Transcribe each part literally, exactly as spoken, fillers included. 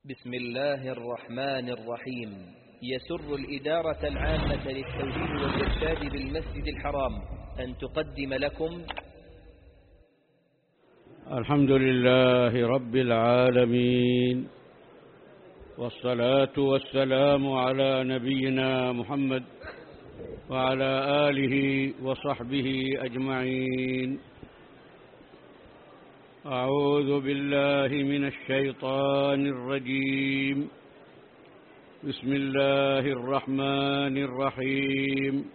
بسم الله الرحمن الرحيم. يسر الإدارة العامة للتوجيه والإرشاد بالمسجد الحرام أن تقدم لكم الحمد لله رب العالمين، والصلاة والسلام على نبينا محمد وعلى آله وصحبه أجمعين. أعوذ بالله من الشيطان الرجيم. بسم الله الرحمن الرحيم.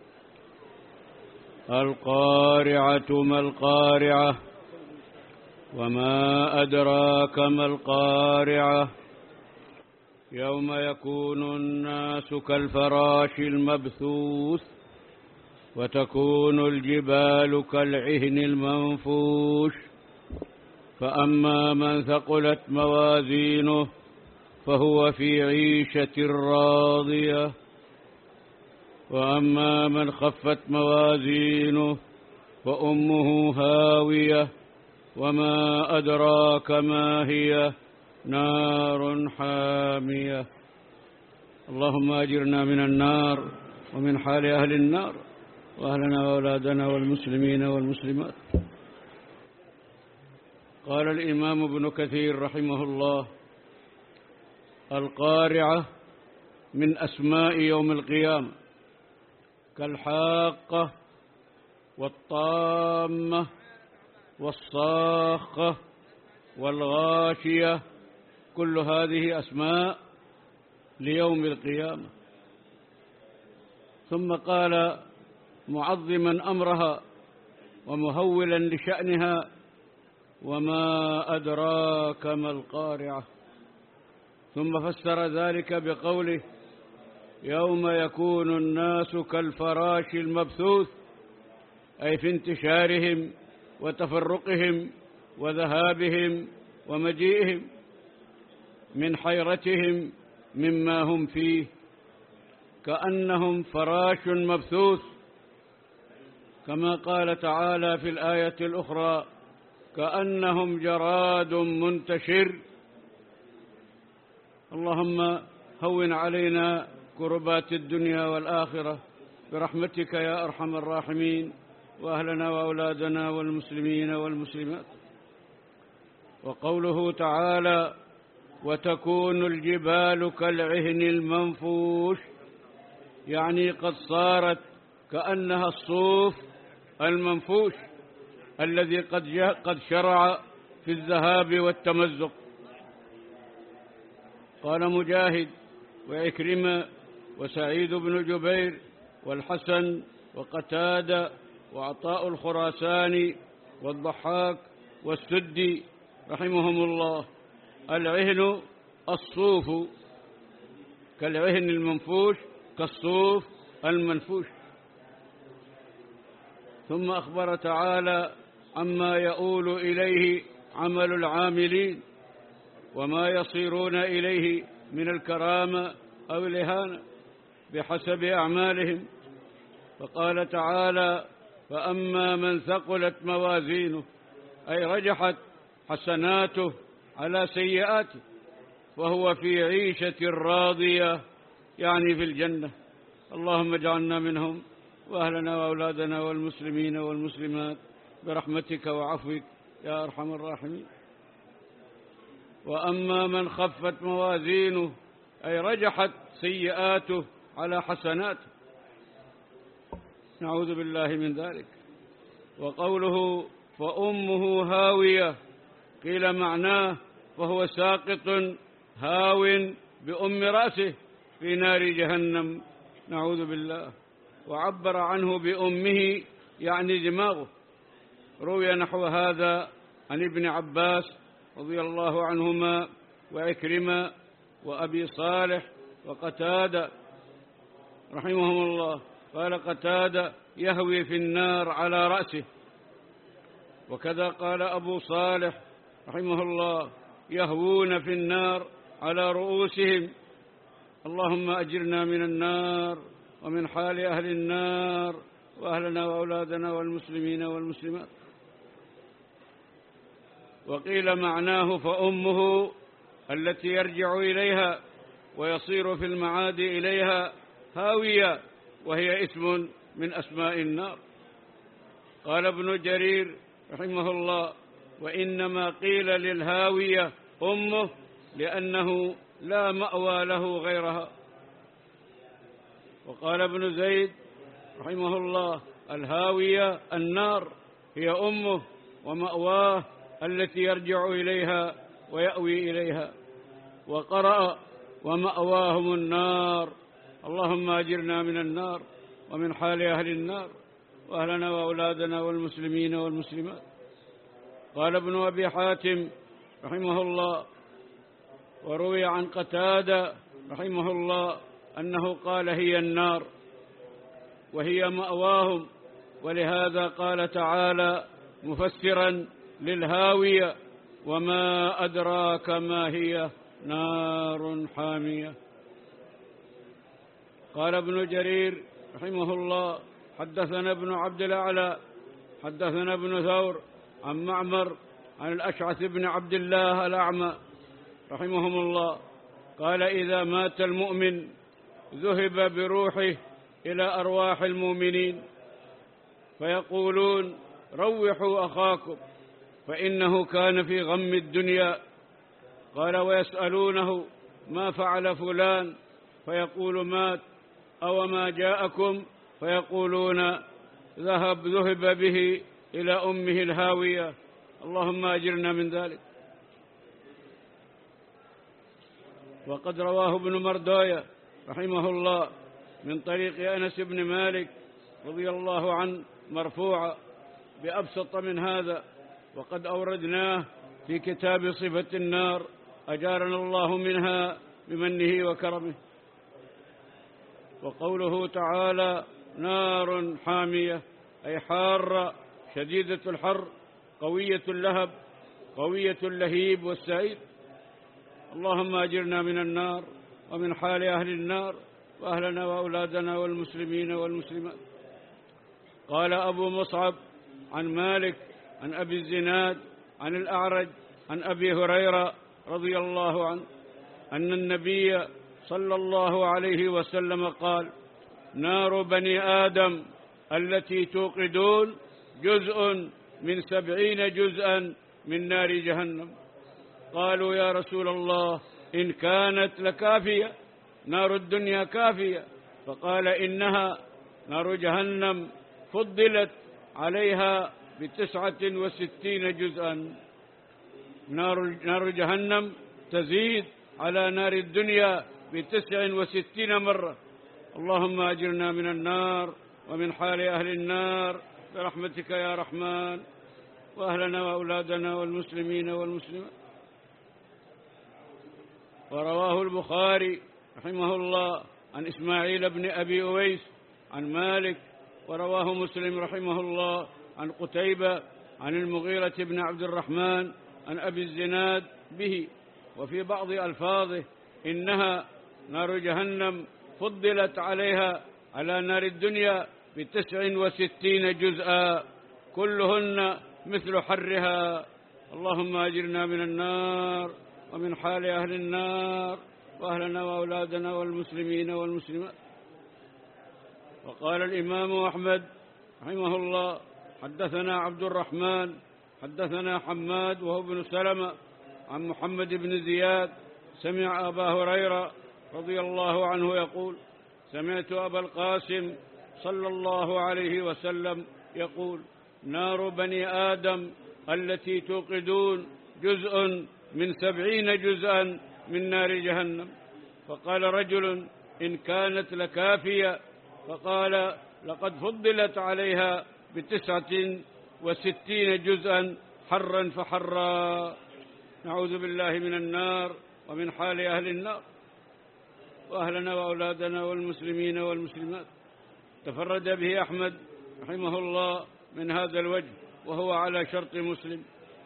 القارعة ما القارعة وما أدراك ما القارعة يوم يكون الناس كالفراش المبثوث وتكون الجبال كالعهن المنفوش، فأما من ثقلت موازينه فهو في عيشة راضية، وأما من خفت موازينه فأمه هاوية وما أدراك ما هي، نار حامية. اللهم أجرنا من النار ومن حال أهل النار، وأهلنا وأولادنا والمسلمين والمسلمات. قال الإمام ابن كثير رحمه الله: القارعة من أسماء يوم القيامة، كالحاقة والطامة والصاخة والغاشية، كل هذه أسماء ليوم القيامة. ثم قال معظما أمرها ومهولا لشأنها: وما أدراك ما القارعة. ثم فسر ذلك بقوله: يوم يكون الناس كالفراش المبثوث، أي في انتشارهم وتفرقهم وذهابهم ومجيئهم، من حيرتهم مما هم فيه، كأنهم فراش مبثوث، كما قال تعالى في الآية الأخرى: كأنهم جراد منتشر. اللهم هون علينا كربات الدنيا والآخرة برحمتك يا أرحم الراحمين، وأهلنا وأولادنا والمسلمين والمسلمات. وقوله تعالى: وتكون الجبال كالعهن المنفوش، يعني قد صارت كأنها الصوف المنفوش الذي قد قد شرع في الذهاب والتمزق. قال مجاهد وعكرمة وسعيد بن جبير والحسن وقتادة وعطاء الخراساني والضحاك والسدي رحمهم الله: العهن الصوف، كالعهن المنفوش كالصوف المنفوش. ثم أخبر تعالى عما يؤول إليه عمل العاملين وما يصيرون إليه من الكرامة أو الإهانة بحسب أعمالهم، فقال تعالى: فأما من ثقلت موازينه، أي رجحت حسناته على سيئاته، فهو في عيشة راضية، يعني في الجنة. اللهم اجعلنا منهم، وأهلنا وأولادنا والمسلمين والمسلمات برحمتك وعفوك يا أرحم الراحمين. وأما من خفت موازينه، أي رجحت سيئاته على حسناته، نعوذ بالله من ذلك. وقوله فأمه هاوية، قيل معناه فهو ساقط هاو بأم رأسه في نار جهنم، نعوذ بالله. وعبر عنه بأمه يعني دماغه. روي نحو هذا عن ابن عباس رضي الله عنهما وعكرمة وأبي صالح وقتادة رحمهم الله. قال قتادة: يهوي في النار على رأسه. وكذا قال أبو صالح رحمه الله: يهوون في النار على رؤوسهم. اللهم أجرنا من النار ومن حال أهل النار، وأهلنا وأولادنا والمسلمين والمسلمات. وقيل معناه فأمه التي يرجع إليها ويصير في المعاد إليها هاوية، وهي اسم من أسماء النار. قال ابن جرير رحمه الله: وإنما قيل للهاوية أمه لأنه لا مأوى له غيرها. وقال ابن زيد رحمه الله: الهاوية النار هي أمه ومأواه التي يرجع إليها ويأوي إليها. وقرأ: ومأواهم النار. اللهم أجرنا من النار ومن حال أهل النار، وأهلنا وأولادنا والمسلمين والمسلمات. قال ابن أبي حاتم رحمه الله: وروي عن قتادة رحمه الله أنه قال: هي النار وهي مأواهم. ولهذا قال تعالى مفسرا للهاوية: وما أدراك ما هي، نار حامية. قال ابن جرير رحمه الله: حدثنا ابن عبد الأعلى حدثنا ابن ثور عن معمر عن الأشعث بن عبد الله الأعمى رحمهم الله قال: إذا مات المؤمن ذهب بروحه إلى أرواح المؤمنين فيقولون: روحوا أخاكم فإنه كان في غم الدنيا. قال: ويسألونه: ما فعل فلان؟ فيقول: مات. أو ما جاءكم؟ فيقولون: ذهب ذهب به إلى أمه الهاوية. اللهم أجرنا من ذلك. وقد رواه ابن مردوية رحمه الله من طريق أنس بن مالك رضي الله عنه مرفوعا بأبسط من هذا، وقد أوردناه في كتاب صفة النار، أجارنا الله منها بمنه وكرمه. وقوله تعالى: نار حامية، أي حارة شديدة الحر قوية اللهب قوية اللهيب والسعير. اللهم أجرنا من النار ومن حال أهل النار، وأهلنا وأولادنا والمسلمين والمسلمات. قال أبو مصعب عن مالك عن أبي الزناد عن الأعرج عن أبي هريرة رضي الله عنه أن النبي صلى الله عليه وسلم قال: نار بني آدم التي توقدون جزء من سبعين جزءا من نار جهنم. قالوا: يا رسول الله، إن كانت لكافية، نار الدنيا كافية. فقال: إنها نار جهنم فضلت عليها بتسعة وستين جزءا. نار, نار جهنم تزيد على نار الدنيا بتسع وستين مرة. اللهم أجرنا من النار ومن حال أهل النار برحمتك يا رحمن، وأهلنا وأولادنا والمسلمين والمسلمات. ورواه البخاري رحمه الله عن إسماعيل بن أبي أويس عن مالك، ورواه مسلم رحمه الله عن قتيبة عن المغيرة بن عبد الرحمن عن أبي الزناد به. وفي بعض ألفاظه: إنها نار جهنم فضلت عليها على نار الدنيا بتسع وستين جزءا، كلهن مثل حرها. اللهم أجرنا من النار ومن حال أهل النار، وأهلنا وأولادنا والمسلمين والمسلمات. وقال الإمام أحمد رحمه الله: حدثنا عبد الرحمن حدثنا حماد وهو ابن سلمة عن محمد بن زياد سمع أبا هريرة رضي الله عنه يقول: سمعت أبا القاسم صلى الله عليه وسلم يقول: نار بني آدم التي توقدون جزء من سبعين جزءا من نار جهنم. فقال رجل: إن كانت لكافية. فقال: لقد فضلت عليها بتسعة وستين جزءا حرا فحرا. نعوذ بالله من النار ومن حال أهل النار، وأهلنا وأولادنا والمسلمين والمسلمات. تفرد به أحمد رحمه الله من هذا الوجه، وهو على شرط مسلم.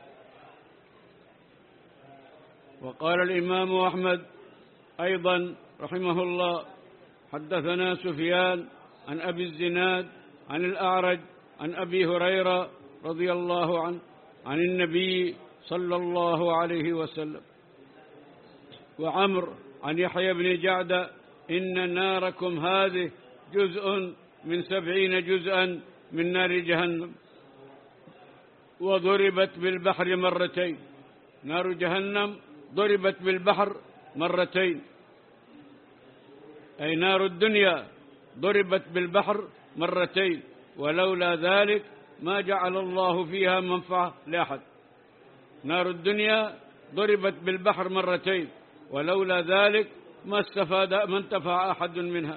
وقال الإمام أحمد أيضا رحمه الله: حدثنا سفيان عن أبي الزناد عن الأعرج عن أبي هريرة رضي الله عنه عن النبي صلى الله عليه وسلم. وعمر عن يحيى بن جعد إن ناركم هذه جزء من سبعين جزءا من نار جهنم وضربت بالبحر مرتين. نار جهنم ضربت بالبحر مرتين، أي نار الدنيا ضربت بالبحر مرتين، ولولا ذلك ما جعل الله فيها منفعة لأحد. نار الدنيا ضربت بالبحر مرتين، ولولا ذلك ما استفاد ما انتفع أحد منها.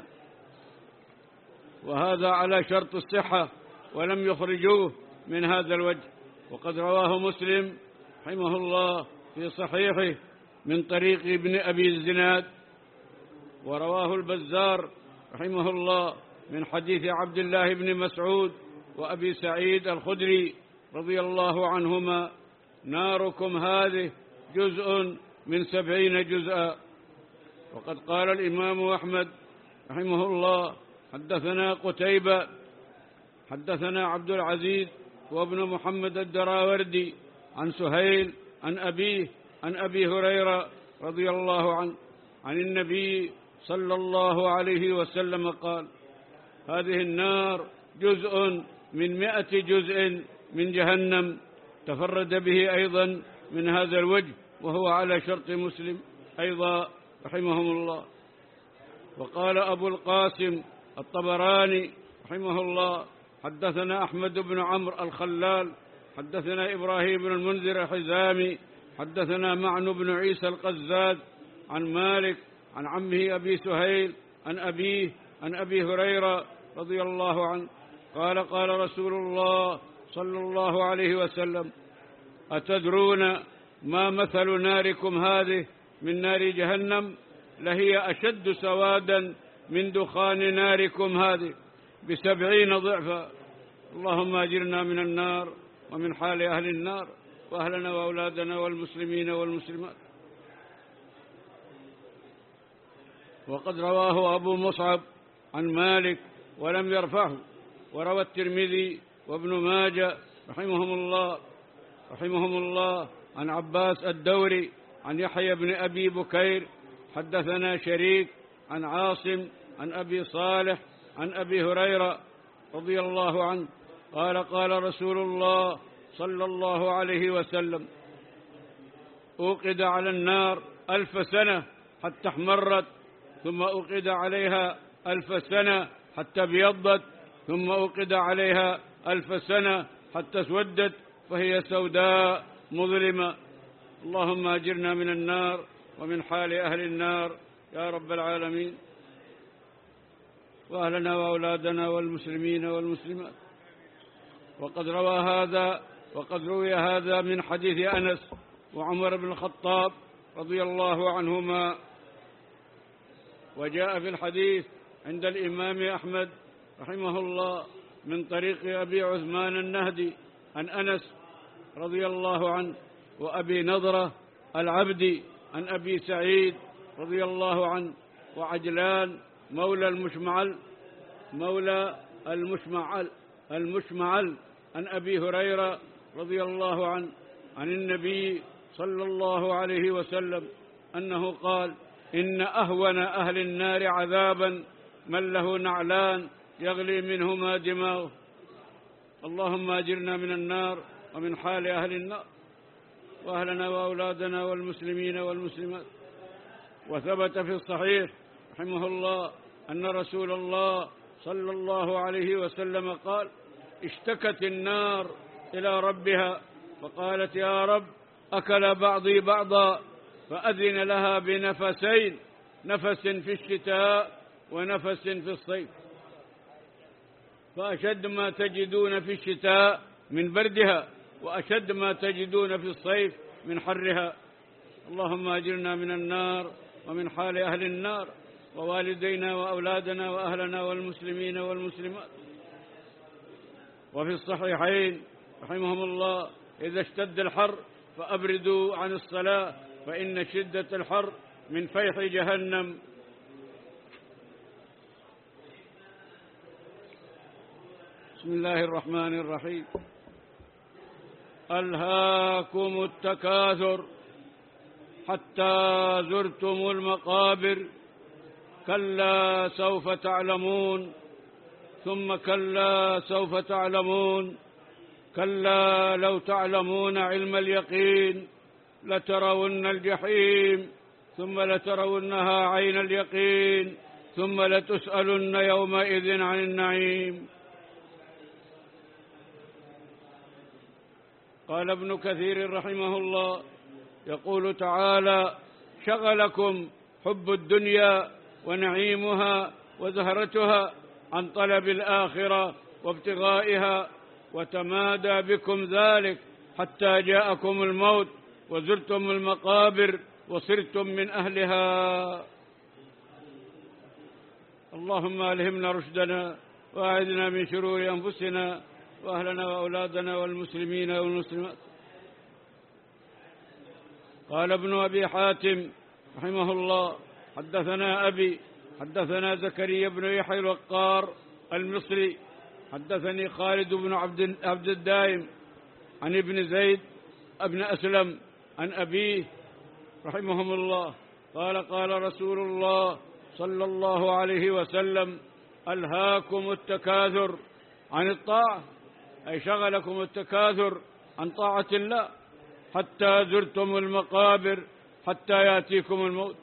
وهذا على شرط الصحة، ولم يخرجوه من هذا الوجه. وقد رواه مسلم رحمه الله في صحيحه من طريق ابن أبي الزناد، ورواه البزار رحمه الله من حديث عبد الله بن مسعود وأبي سعيد الخدري رضي الله عنهما: ناركم هذه جزء من سبعين جزءا. وقد قال الإمام أحمد رحمه الله: حدثنا قتيبة حدثنا عبد العزيز وابن محمد الدراوردي عن سهيل عن أبيه عن أبي هريرة رضي الله عنه عن النبي صلى الله عليه وسلم قال: هذه النار جزء من مئة جزء من جهنم. تفرد به أيضا من هذا الوجه، وهو على شرط مسلم أيضا رحمهم الله. وقال أبو القاسم الطبراني رحمه الله: حدثنا أحمد بن عمرو الخلال حدثنا إبراهيم بن المنذر الحزامي حدثنا معن بن عيسى القزاز عن مالك عن عمه أبي سهيل عن أبيه عن أبي هريرة رضي الله عنه قال: قال رسول الله صلى الله عليه وسلم: أتدرون ما مثل ناركم هذه من نار جهنم؟ لهي أشد سوادا من دخان ناركم هذه بسبعين ضعفا. اللهم أجرنا من النار ومن حال أهل النار، وأهلنا وأولادنا والمسلمين والمسلمات. وقد رواه أبو مصعب عن مالك ولم يرفعه، وروى الترمذي وابن ماجه رحمهم الله رحمهم الله عن عباس الدوري عن يحيى بن أبي بكير حدثنا شريك عن عاصم عن أبي صالح عن أبي هريرة رضي الله عنه قال: قال رسول الله صلى الله عليه وسلم: أوقد على النار ألف سنة حتى احمرت، ثم أوقد عليها ألف سنة حتى ابيضت، ثم أوقد عليها ألف سنة حتى اسودت، فهي سوداء مظلمة. اللهم أجرنا من النار ومن حال أهل النار يا رب العالمين، وأهلنا وأولادنا والمسلمين والمسلمات. وقد روى هذا وقد روي هذا من حديث أنس وعمر بن الخطاب رضي الله عنهما. وجاء في الحديث عند الإمام أحمد رحمه الله من طريق أبي عثمان النهدي عن أنس رضي الله عنه وأبي نضرة العبدي عن أبي سعيد رضي الله عنه وعجلان مولى المشمعل مولى المشمعل المشمعل عن أبي هريرة رضي الله عنه عن النبي صلى الله عليه وسلم أنه قال: إن أهون أهل النار عذابا من له نعلان يغلي منهما دماغه. اللهم أجرنا من النار ومن حال أهل النار، وأهلنا وأولادنا والمسلمين والمسلمات. وثبت في الصحيح رحمه الله أن رسول الله صلى الله عليه وسلم قال: اشتكت النار إلى ربها فقالت: يا رب، أكل بعضي بعضا، فأذن لها بنفسين، نفس في الشتاء ونفس في الصيف، فأشد ما تجدون في الشتاء من بردها، وأشد ما تجدون في الصيف من حرها. اللهم أجرنا من النار ومن حال أهل النار، ووالدينا وأولادنا وأهلنا والمسلمين والمسلمات. وفي الصحيحين رحمهم الله: إذا اشتد الحر فأبردوا عن الصلاة، فإن شدة الحر من فيح جهنم. بسم الله الرحمن الرحيم. ألهاكم التكاثر حتى زرتم المقابر، كلا سوف تعلمون، ثم كلا سوف تعلمون، كلا لو تعلمون علم اليقين لترون الجحيم ثم لترونها عين اليقين ثم لتسألن يومئذ عن النعيم. قال ابن كثير رحمه الله يقول تعالى: شغلكم حب الدنيا ونعيمها وزهرتها عن طلب الآخرة وابتغائها، وتمادى بكم ذلك حتى جاءكم الموت وزرتم المقابر وصرتم من أهلها. اللهم ألهمنا رشدنا وأعذنا من شرور أنفسنا وأهلنا وأولادنا والمسلمين والمسلمات. قال ابن أبي حاتم رحمه الله: حدثنا أبي حدثنا زكريا بن يحيى الوقار المصري حدثني خالد بن عبد عبد الدائم عن ابن زيد ابن أسلم عن أبيه رحمهم الله قال: قال رسول الله صلى الله عليه وسلم: ألهاكم التكاثر عن الطاعة، أي شغلكم التكاثر عن طاعة الله حتى زرتم المقابر حتى يأتيكم الموت.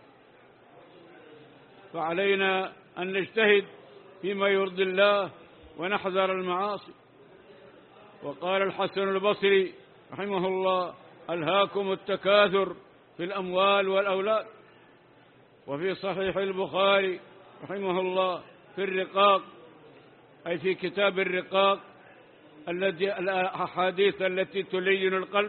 فعلينا أن نجتهد فيما يرضي الله ونحذر المعاصي. وقال الحسن البصري رحمه الله: ألهاكم التكاثر في الأموال والأولاد. وفي صحيح البخاري رحمه الله في الرقاق، أي في كتاب الرقاق الذي الأحاديث التي تلين القلب.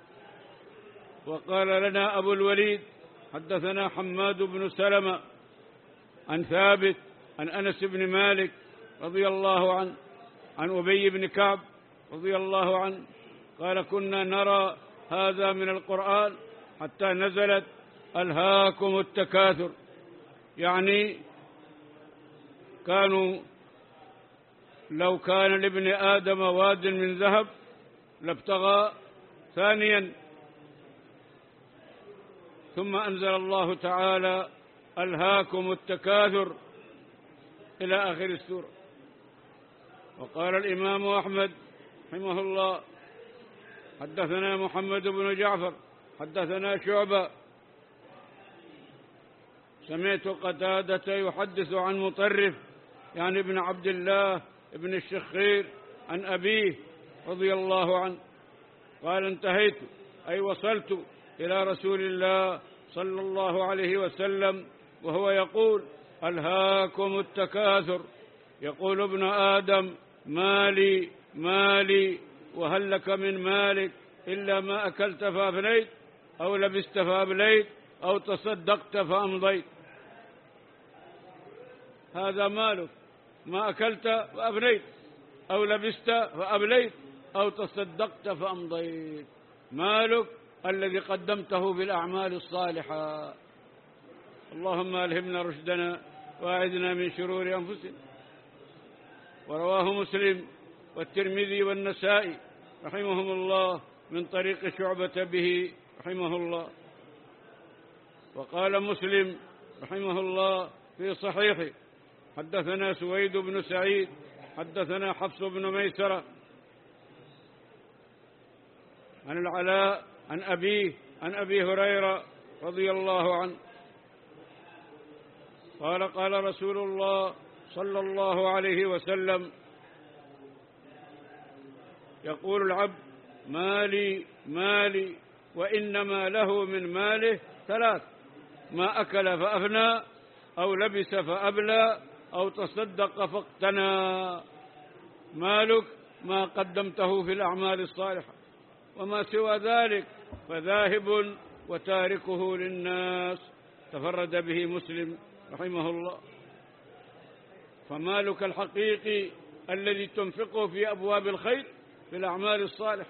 وقال لنا أبو الوليد: حدثنا حماد بن سلمة عن ثابت عن أنس بن مالك رضي الله عنه عن أبي بن كعب رضي الله عنه قال: كنا نرى هذا من القرآن حتى نزلت: ألهاكم التكاثر، يعني كانوا لو كان لابن آدم واد من ذهب لابتغى ثانيا. ثم أنزل الله تعالى: ألهاكم التكاثر إلى آخر السورة. وقال الإمام أحمد رحمه الله: حدثنا محمد بن جعفر حدثنا شعبة سمعت قتادة يحدث عن مطرف يعني ابن عبد الله ابن الشخير عن أبيه رضي الله عنه قال: انتهيت أي وصلت إلى رسول الله صلى الله عليه وسلم وهو يقول: ألهاكم التكاثر، يقول ابن آدم: مالي مالي، وهل لك من مالك إلا ما أكلت فأفنيت، أو لبست فأبليت، أو تصدقت فأمضيت. هذا مالك، ما أكلت فأفنيت، أو لبست فأبليت، أو تصدقت فأمضيت. مالك الذي قدمته بالأعمال الصالحة. اللهم ألهمنا رشدنا وأعذنا من شرور أنفسنا. ورواه مسلم والترمذي والنسائي رحمهم الله من طريق شعبة به رحمه الله. وقال مسلم رحمه الله في صحيحه: حدثنا سويد بن سعيد حدثنا حفص بن ميسرة عن العلاء عن أبيه عن أبي هريرة رضي الله عنه قال: قال رسول الله صلى الله عليه وسلم: يقول العبد: مالي مالي، وإنما له من ماله ثلاث: ما أكل فأفنى، أو لبس فأبلى، أو تصدق فاقتنى. مالك ما قدمته في الأعمال الصالحة، وما سوى ذلك فذاهب وتاركه للناس. تفرد به مسلم رحمه الله. فمالك الحقيقي الذي تنفقه في أبواب الخير في الأعمال الصالحة.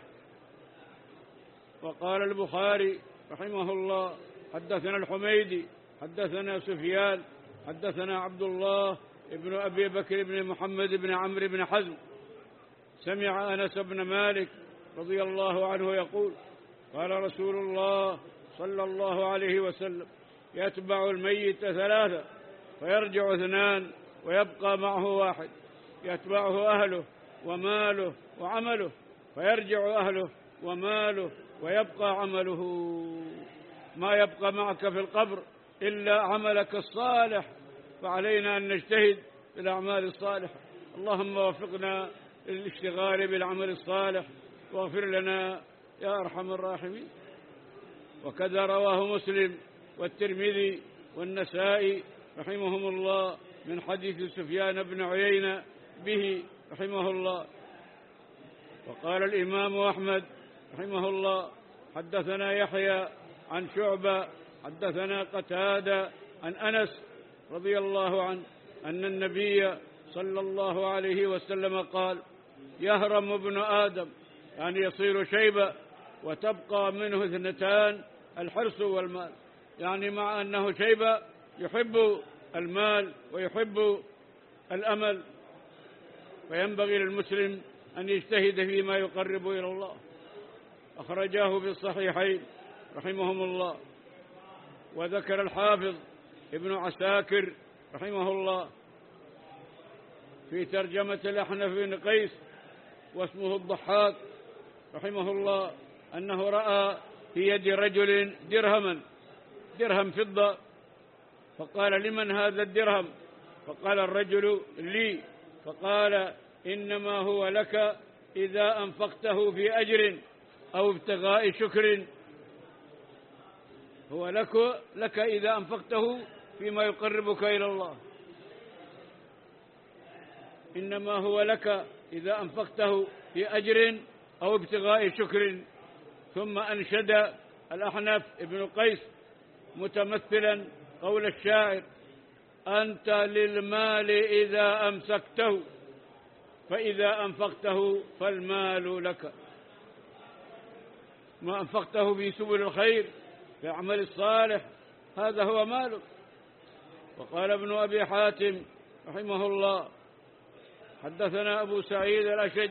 وقال البخاري رحمه الله: حدثنا الحميدي حدثنا سفيان حدثنا عبد الله ابن أبي بكر بن محمد بن عمرو بن حزم سمع أنس بن مالك رضي الله عنه يقول: قال رسول الله صلى الله عليه وسلم: يتبع الميت ثلاثة فيرجع اثنان ويبقى معه واحد، يتبعه أهله وماله وعمله، فيرجع أهله وماله ويبقى عمله. ما يبقى معك في القبر إلا عملك الصالح، فعلينا أن نجتهد في الأعمال الصالحة. اللهم وفقنا للاشتغال بالعمل الصالح واغفر لنا يا أرحم الراحمين. وكذا رواه مسلم والترمذي والنسائي رحمهم الله من حديث سفيان بن عيينة به رحمه الله. وقال الإمام أحمد رحمه الله: حدثنا يحيى عن شعبة حدثنا قتادة عن أنس رضي الله عنه أن النبي صلى الله عليه وسلم قال: يهرم ابن آدم، يعني يصير شيبة، وتبقى منه اثنتان: الحرص والمال. يعني مع أنه شيبة يحب المال ويحب الأمل، فينبغي للمسلم أن يجتهد فيما يقرب إلى الله. أخرجاه في الصحيحين رحمهم الله. وذكر الحافظ ابن عساكر رحمه الله في ترجمة الأحنف بن قيس واسمه الضحاك رحمه الله أنه رأى في يد رجل درهما، درهم فضة، فقال: لمن هذا الدرهم؟ فقال الرجل: لي. فقال: إنما هو لك إذا أنفقته في أجر أو ابتغاء شكر. هو لك, لك إذا أنفقته فيما يقربك إلى الله، إنما هو لك إذا أنفقته في أجر أو ابتغاء شكر. ثم أنشد الأحنف ابن قيس متمثلا قول الشاعر: أنت للمال إذا أمسكته فإذا أنفقته فالمال لك. ما أنفقته في سبل الخير في عمل الصالح هذا هو مالك. وقال ابن أبي حاتم رحمه الله: حدثنا أبو سعيد الأشج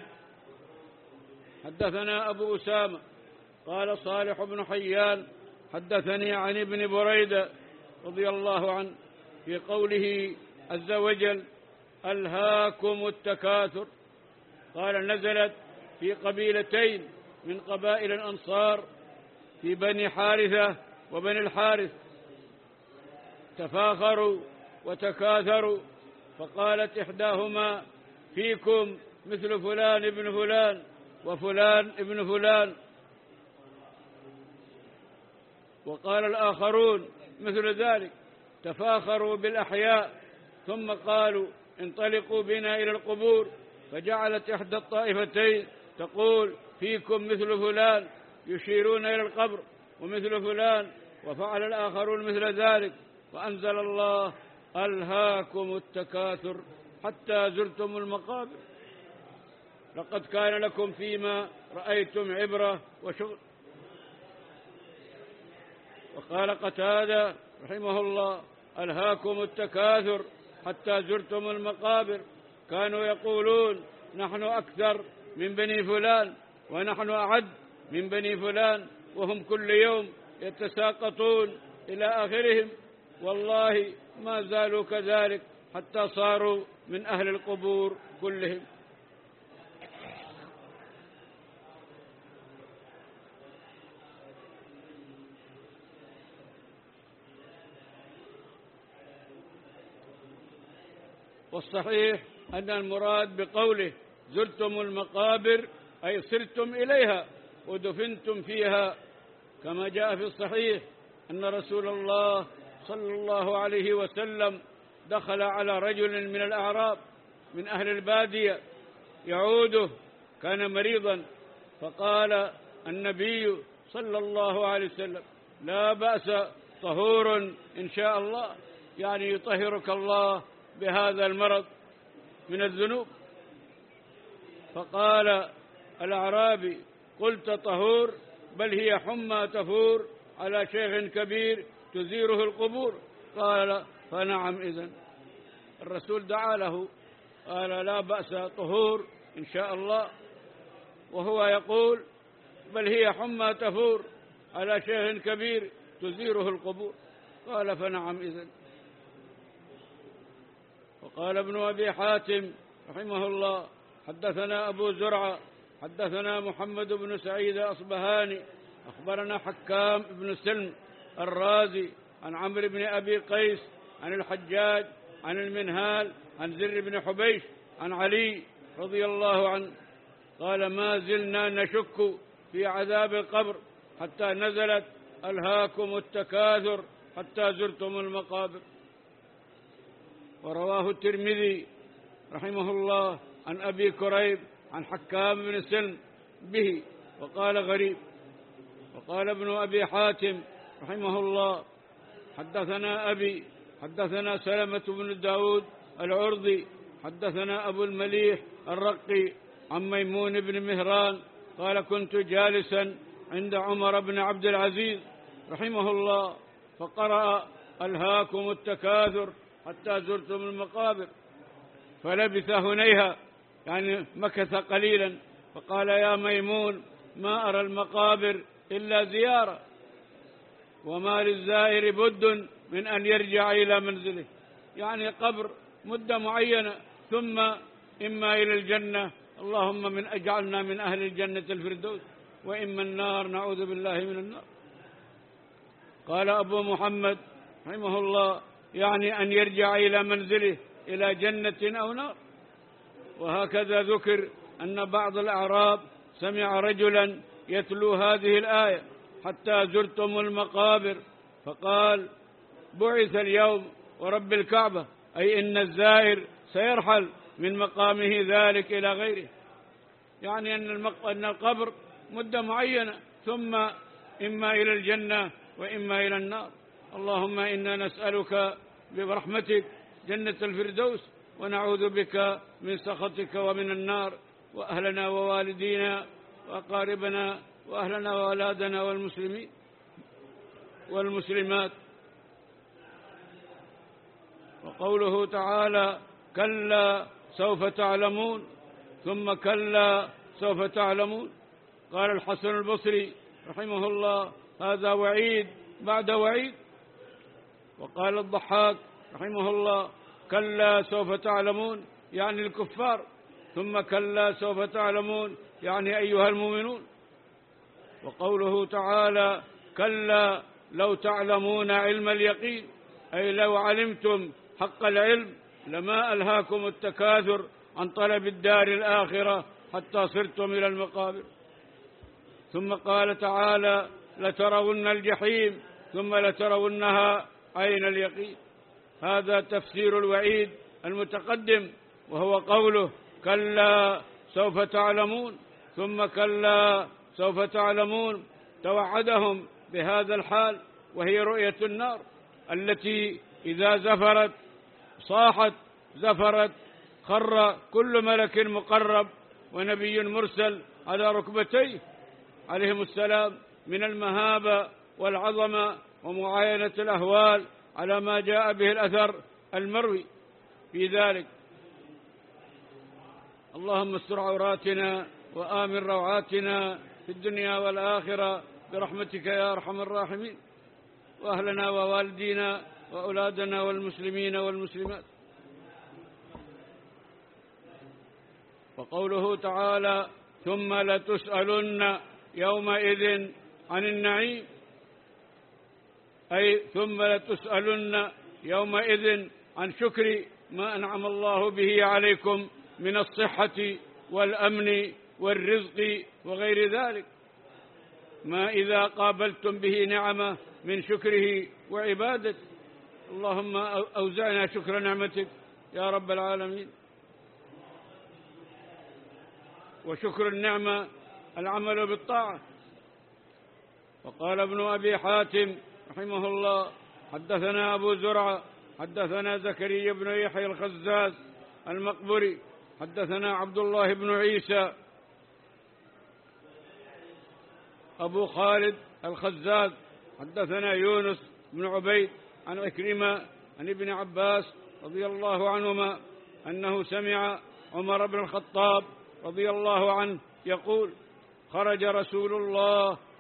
حدثنا أبو أسامة قال صالح بن حيان حدثني عن ابن بريدة رضي الله عنه في قوله عز وجل: ألهاكم التكاثر. قال: نزلت في قبيلتين من قبائل الأنصار، في بني حارثة وبني الحارث، تفاخروا وتكاثروا، فقالت إحداهما: فيكم مثل فلان ابن فلان وفلان ابن فلان. وقال الآخرون مثل ذلك، تفاخروا بالأحياء، ثم قالوا: انطلقوا بنا إلى القبور. فجعلت إحدى الطائفتين تقول: فيكم مثل فلان، يشيرون إلى القبر، ومثل فلان، وفعل الآخرون مثل ذلك. وأنزل الله: ألهاكم التكاثر حتى زرتم المقابر، لقد كان لكم فيما رأيتم عبرة وشغل. وقال قتادة رحمه الله: ألهاكم التكاثر حتى زرتم المقابر. كانوا يقولون: نحن أكثر من بني فلان، ونحن أعد من بني فلان، وهم كل يوم يتساقطون إلى آخرهم. والله ما زالوا كذلك حتى صاروا من أهل القبور كلهم. والصحيح أن المراد بقوله زرتم المقابر أي صرتم إليها ودفنتم فيها، كما جاء في الصحيح أن رسول الله صلى الله عليه وسلم دخل على رجل من الأعراب من أهل البادية يعوده، كان مريضا، فقال النبي صلى الله عليه وسلم: لا بأس، طهور إن شاء الله، يعني يطهرك الله بهذا المرض من الذنوب. فقال الأعرابي: قلت طهور؟ بل هي حمى تفور على شيخ كبير تزيره القبور. قال: فنعم إذن. الرسول دعا له قال: لا بأس، طهور إن شاء الله، وهو يقول: بل هي حمى تفور على شيخ كبير تزيره القبور؟ قال فنعم إذن. وقال ابن أبي حاتم رحمه الله حدثنا أبو زرعة حدثنا محمد بن سعيد أصبهاني أخبرنا حكام بن سلم الرازي عن عمرو بن أبي قيس عن الحجاج عن المنهال عن زر بن حبيش عن علي رضي الله عنه قال ما زلنا نشك في عذاب القبر حتى نزلت ألهاكم التكاثر حتى زرتم المقابر. ورواه الترمذي رحمه الله عن أبي كريب عن حكام بن سلم به وقال غريب. وقال ابن أبي حاتم رحمه الله حدثنا أبي حدثنا سلمة بن داود العرضي حدثنا أبو المليح الرقي عن ميمون بن مهران قال كنت جالسا عند عمر بن عبد العزيز رحمه الله فقرأ ألهاكم التكاثر حتى زرتم المقابر فلبث هنيها يعني مكث قليلا فقال يا ميمون ما أرى المقابر إلا زيارة وما للزائر بد من أن يرجع إلى منزله، يعني قبر مدة معينة ثم إما إلى الجنة اللهم من أجعلنا من أهل الجنة الفردوس وإما النار نعوذ بالله من النار. قال أبو محمد رحمه الله يعني أن يرجع إلى منزله إلى جنة أو نار. وهكذا ذكر أن بعض الأعراب سمع رجلا يتلو هذه الآية حتى زرتم المقابر فقال بعث اليوم ورب الكعبة أي إن الزائر سيرحل من مقامه ذلك إلى غيره، يعني أن القبر مدة معينة ثم إما إلى الجنة وإما إلى النار. اللهم إنا نسألك برحمتك جنة الفردوس ونعوذ بك من سخطك ومن النار. وأهلنا ووالدينا وأقاربنا وأهلنا وأولادنا والمسلمين والمسلمات. وقوله تعالى كلا سوف تعلمون ثم كلا سوف تعلمون. قال الحسن البصري رحمه الله هذا وعيد بعد وعيد. وقال الضحاك رحمه الله كلا سوف تعلمون يعني الكفار ثم كلا سوف تعلمون يعني أيها المؤمنون. وقوله تعالى كلا لو تعلمون علم اليقين أي لو علمتم حق العلم لما ألهاكم التكاثر عن طلب الدار الآخرة حتى صرتم إلى المقابر. ثم قال تعالى لترون الجحيم ثم لترونها عين اليقين. هذا تفسير الوعيد المتقدم وهو قوله كلا سوف تعلمون ثم كلا سوف تعلمون. توعدهم بهذا الحال وهي رؤية النار التي إذا زفرت صاحت زفرت خر كل ملك مقرب ونبي مرسل على ركبتيه عليهم السلام من المهابة والعظمة ومعاينة الأهوال على ما جاء به الأثر المروي في ذلك. اللهم استر عوراتنا وآمن روعاتنا في الدنيا والآخرة برحمتك يا أرحم الراحمين. وأهلنا ووالدينا وأولادنا والمسلمين والمسلمات. وقوله تعالى ثم لتسألن يومئذ عن النعيم أي ثم لتسألن يومئذ عن شكر ما أنعم الله به عليكم من الصحة والأمن والرزق وغير ذلك، ما إذا قابلتم به نعمة من شكره وعبادته. اللهم أوزعنا شكر نعمتك يا رب العالمين. وشكر النعمة العمل بالطاعة. وقال ابن أبي حاتم رحمه الله حدثنا أبو زرعة حدثنا زكريا بن يحيى الخزاز المقبري حدثنا عبد الله بن عيسى أبو خالد الخزاز حدثنا يونس بن عبيد عن عكرمة عن ابن عباس رضي الله عنهما أنه سمع عمر بن الخطاب رضي الله عنه يقول خرج رسول الله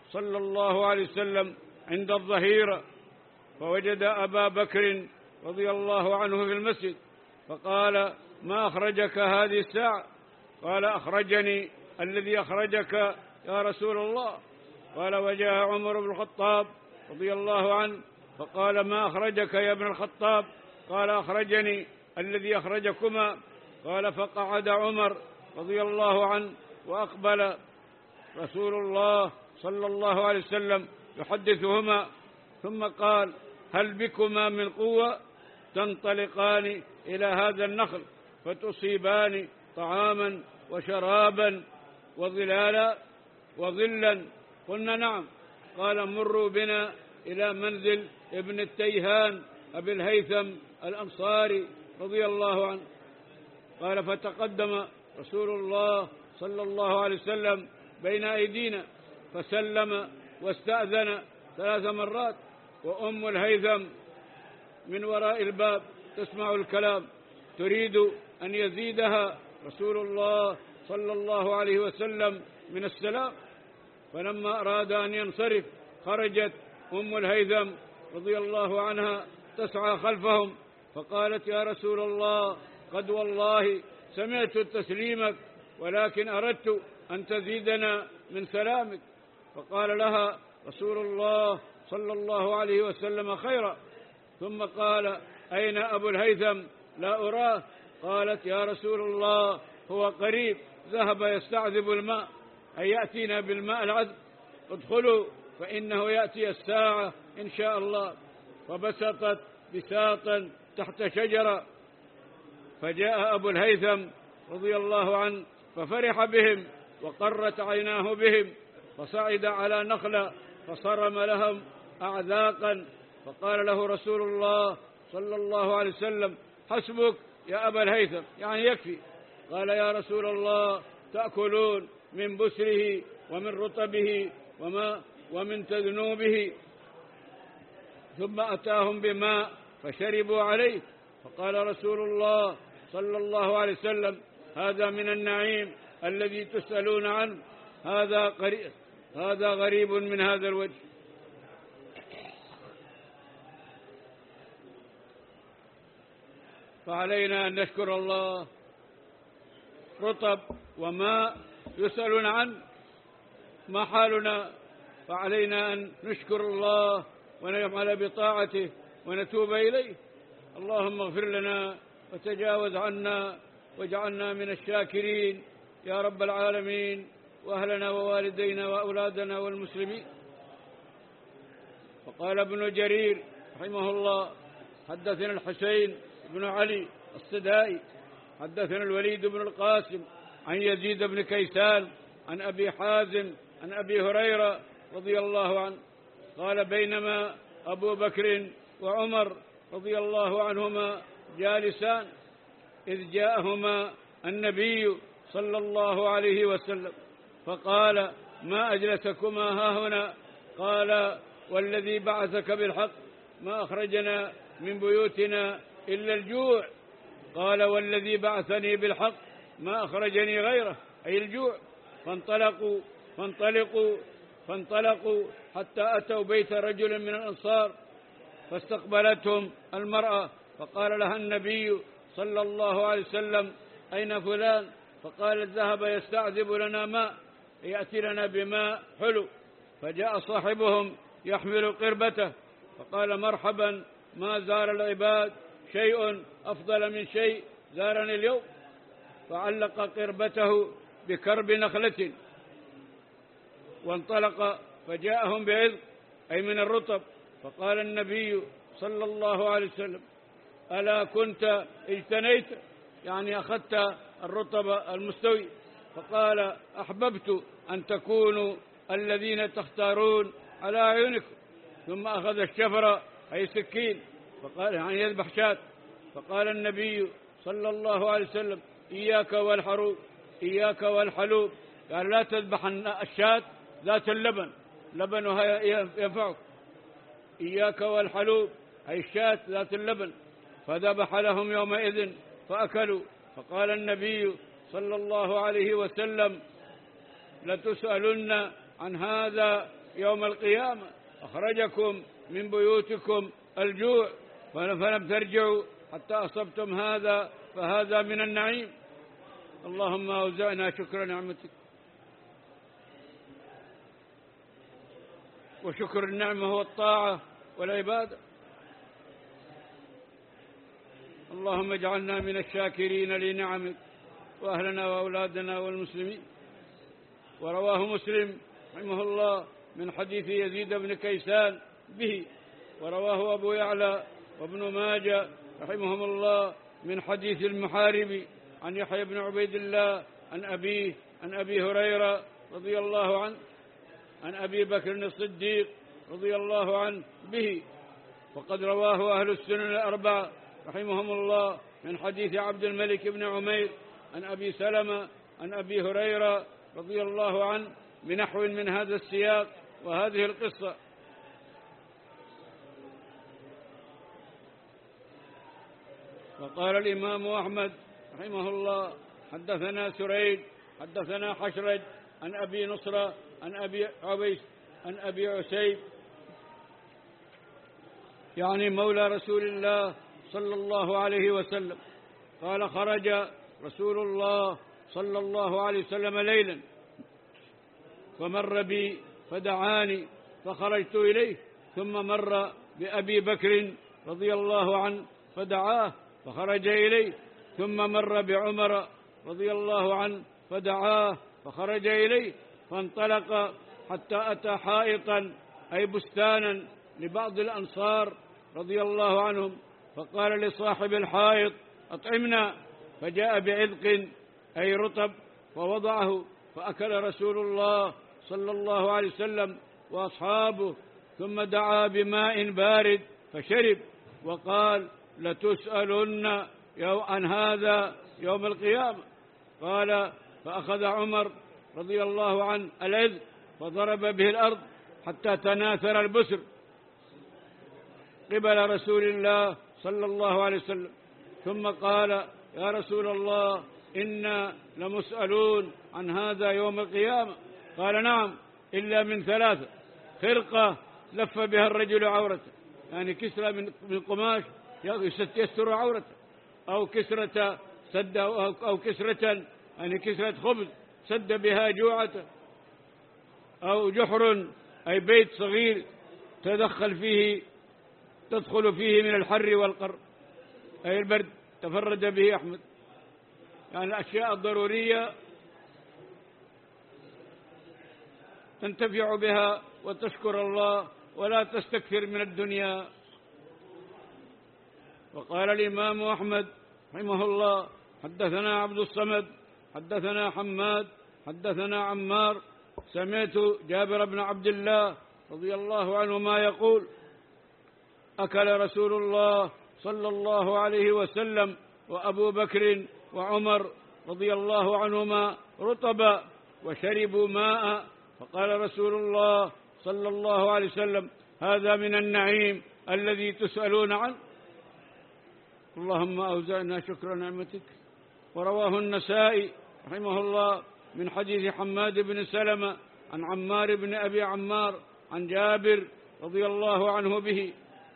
صلى الله عليه وسلم عند الظهيرة، فوجد أبا بكر رضي الله عنه في المسجد، فقال: ما أخرجك هذه الساعة؟ قال: أخرجني الذي أخرجك يا رسول الله. قال: وجاء عمر بن الخطاب رضي الله عنه فقال: ما أخرجك يا ابن الخطاب؟ قال: أخرجني الذي أخرجكما. قال: فقعد عمر رضي الله عنه، وأقبل رسول الله صلى الله عليه وسلم يحدثهما، ثم قال: هل بكما من قوة؟ تنطلقان إلى هذا النخل فتصيبان طعاما وشرابا وظلالا وظلا؟ قلنا: نعم. قال: مروا بنا إلى منزل ابن التيهان أبي الهيثم الأنصاري رضي الله عنه. قال: فتقدم رسول الله صلى الله عليه وسلم بين أيدينا فسلم واستأذن ثلاث مرات، وأم الهيثم من وراء الباب تسمع الكلام تريد أن يزيدها رسول الله صلى الله عليه وسلم من السلام. فلما أراد أن ينصرف خرجت أم الهيثم رضي الله عنها تسعى خلفهم، فقالت: يا رسول الله، قد والله سمعت تسليمك، ولكن أردت أن تزيدنا من سلامك. فقال لها رسول الله صلى الله عليه وسلم: خيرا. ثم قال: أين أبو الهيثم؟ لا أراه. قالت: يا رسول الله، هو قريب، ذهب يستعذب الماء، أن يأتينا بالماء العذب. ادخلوا فإنه يأتي الساعة إن شاء الله. فبسطت بساطا تحت شجرة، فجاء أبو الهيثم رضي الله عنه ففرح بهم وقرت عيناه بهم، فصعد على نخلة فصرم لهم أعذاقا. فقال له رسول الله صلى الله عليه وسلم: حسبك يا أبا الهيثم، يعني يكفي. قال: يا رسول الله، تأكلون من بسره ومن رطبه وما ومن تذنوبه. ثم أتاهم بماء فشربوا عليه. فقال رسول الله صلى الله عليه وسلم: هذا من النعيم الذي تسألون عنه، هذا قريب هذا غريب من هذا الوجه. فعلينا أن نشكر الله. رطب وماء يسألون عنه، ما حالنا؟ فعلينا أن نشكر الله ونعمل بطاعته ونتوب إليه. اللهم اغفر لنا وتجاوز عنا واجعلنا من الشاكرين يا رب العالمين، وأهلنا ووالدينا وأولادنا والمسلمين. وقال ابن جرير رحمه الله: حدثنا الحسين بن علي الصدائي حدثنا الوليد بن القاسم عن يزيد بن كيسان عن أبي حازم عن أبي هريرة رضي الله عنه قال: بينما أبو بكر وعمر رضي الله عنهما جالسان إذ جاءهما النبي صلى الله عليه وسلم فقال: ما أجلسكما هاهنا؟ قال: والذي بعثك بالحق ما أخرجنا من بيوتنا إلا الجوع. قال: والذي بعثني بالحق ما أخرجني غيره، أي الجوع. فانطلقوا فانطلقوا فانطلقوا حتى أتوا بيت رجل من الأنصار، فاستقبلتهم المرأة، فقال لها النبي صلى الله عليه وسلم: أين فلان؟ فقالت: ذهب يستعذب لنا ماء، يأتي لنا بماء حلو. فجاء صاحبهم يحمل قربته، فقال: مرحبا، ما زار العباد شيء أفضل من شيء زارني اليوم. فعلق قربته بكرب نخلة وانطلق، فجاءهم بعذق أي من الرطب. فقال النبي صلى الله عليه وسلم: ألا كنت اجتنيت، يعني أخذت الرطب المستوي؟ فقال: أحببت أن تكونوا الذين تختارون على أعينكم. ثم أخذ الشفرة أي سكين، فقال يعني يذبح شاة. فقال النبي صلى الله عليه وسلم: إياك والحروب، إياك والحلوب، قال: لا تذبح الشاة ذات اللبن، لبنها ينفعك. إياك والحلوب أي الشاة ذات اللبن. فذبح لهم يومئذ فأكلوا. فقال النبي صلى الله عليه وسلم: لتسألن عن هذا يوم القيامة، أخرجكم من بيوتكم الجوع فلم ترجعوا حتى أصبتم هذا، فهذا من النعيم. اللهم أوزعنا شكر نعمتك. وشكر النعمة هو الطاعة والعبادة. اللهم اجعلنا من الشاكرين لنعمك وأهلنا وأولادنا والمسلمين. ورواه مسلم رحمه الله من حديث يزيد بن كيسان به، ورواه أبو يعلى وابن ماجه رحمهم الله من حديث المحاربي عن يحيى بن عبيد الله عن أبيه عن أبي هريرة رضي الله عنه عن أبي بكر الصديق رضي الله عنه به. وقد رواه أهل السنن الأربعة رحمهم الله من حديث عبد الملك بن عمير عن أبي سلمة عن أبي هريرة رضي الله عنه بنحو من هذا السياق وهذه القصة. وقال الإمام أحمد رحمه الله حدثنا سريج حدثنا حشرج عن أبي نصرة عن أبي عبيس عن أبي عسيب يعني مولى رسول الله صلى الله عليه وسلم قال خرج رسول الله صلى الله عليه وسلم ليلا فمر بي فدعاني فخرجت إليه، ثم مر بأبي بكر رضي الله عنه فدعاه فخرج إليه، ثم مر بعمر رضي الله عنه فدعاه فخرج إليه، فانطلق حتى أتى حائطا أي بستانا لبعض الأنصار رضي الله عنهم، فقال لصاحب الحائط أطعمنا، فجاء بعذق أي رطب ووضعه، فأكل رسول الله صلى الله عليه وسلم وأصحابه، ثم دعا بماء بارد فشرب، وقال لتسألن عن هذا يوم القيامة. قال فأخذ عمر رضي الله عنه العذق فضرب به الأرض حتى تناثر البسر قبل رسول الله صلى الله عليه وسلم، ثم قال يا رسول الله إنا لمسألون عن هذا يوم القيامة. قال نعم إلا من ثلاثة: خرقة لف بها الرجل عورته، يعني كسرة من قماش يستر عورته، أو كسرة سد أو كسرة يعني كسرة خبز سد بها جوعته، أو جحر أي بيت صغير تدخل فيه تدخل فيه من الحر والقر أي البرد، تفرد به أحمد. يعني الأشياء الضرورية تنتفع بها وتشكر الله ولا تستكثر من الدنيا. وقال الإمام أحمد رحمه الله حدثنا عبد الصمد حدثنا حماد حدثنا عمار سمعت جابر بن عبد الله رضي الله عنهما يقول أكل رسول الله صلى الله عليه وسلم وأبو بكر وعمر رضي الله عنهما رطبا وشربوا ماء، فقال رسول الله صلى الله عليه وسلم هذا من النعيم الذي تسألون عنه. اللهم أوزعنا شكر نعمتك. ورواه النسائي رحمه الله من حديث حماد بن سلمة عن عمار بن أبي عمار عن جابر رضي الله عنه به.